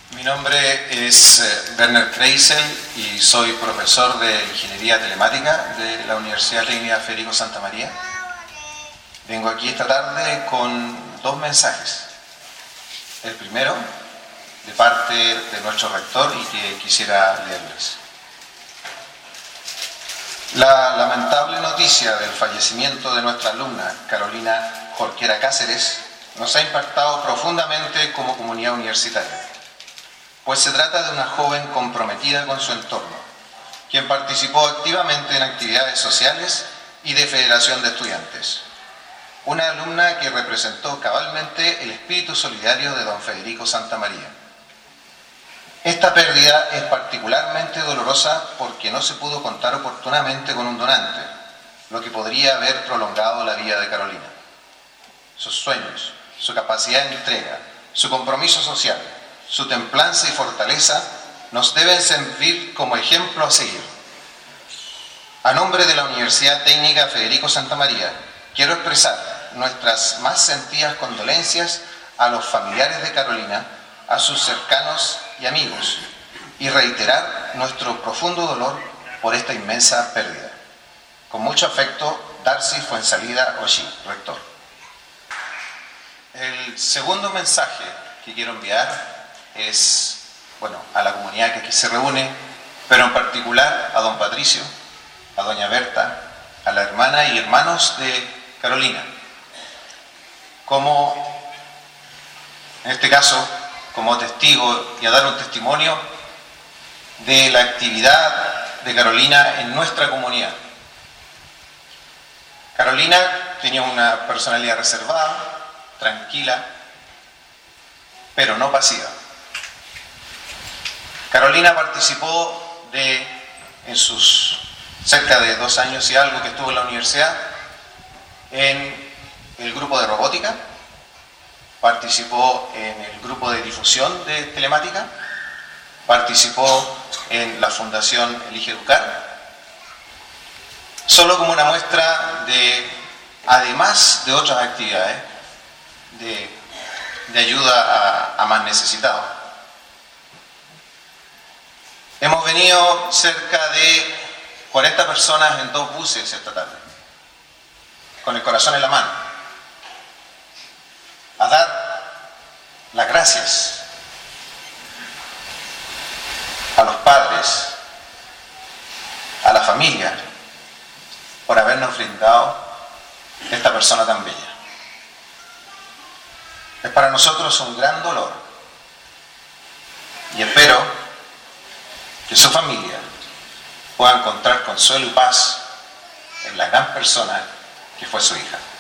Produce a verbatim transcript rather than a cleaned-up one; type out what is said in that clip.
Mi nombre es Werner Kreisel y soy profesor de Ingeniería Telemática de la Universidad Técnica Federico Santa María. Vengo aquí esta tarde con dos mensajes. El primero, de parte de nuestro rector, y que quisiera leerles. La lamentable noticia del fallecimiento de nuestra alumna Carolina Jorquera Cáceres nos ha impactado profundamente como comunidad universitaria, pues se trata de una joven comprometida con su entorno, quien participó activamente en actividades sociales y de federación de estudiantes. Una alumna que representó cabalmente el espíritu solidario de don Federico Santa María. Esta pérdida es particularmente dolorosa porque no se pudo contar oportunamente con un donante, lo que podría haber prolongado la vida de Carolina. Sus sueños, su capacidad de entrega, su compromiso social, su templanza y fortaleza nos deben servir como ejemplo a seguir. A nombre de la Universidad Técnica Federico Santa María, quiero expresar nuestras más sentidas condolencias a los familiares de Carolina, a sus cercanos y amigos, y reiterar nuestro profundo dolor por esta inmensa pérdida. Con mucho afecto, Darcy Fuensalida Oshí, rector. El segundo mensaje que quiero enviar es, bueno, a la comunidad que aquí se reúne, pero en particular a don Patricio, a doña Berta, a la hermana y hermanos de Carolina. Como, en este caso, como testigo y a dar un testimonio de la actividad de Carolina en nuestra comunidad. Carolina tenía una personalidad reservada, tranquila, pero no pasiva. Carolina participó de, en sus cerca de dos años y algo que estuvo en la universidad, en el grupo de robótica, participó en el grupo de difusión de telemática, participó en la Fundación Elige Educar, solo como una muestra de, además de otras actividades, de, de ayuda a, a más necesitados. Hemos venido cerca de cuarenta personas en dos buses esta tarde, con el corazón en la mano, a dar las gracias a los padres, a la familia, por habernos brindado esta persona tan bella. Es para nosotros un gran dolor y espero que su familia pueda encontrar consuelo y paz en la gran persona que fue su hija.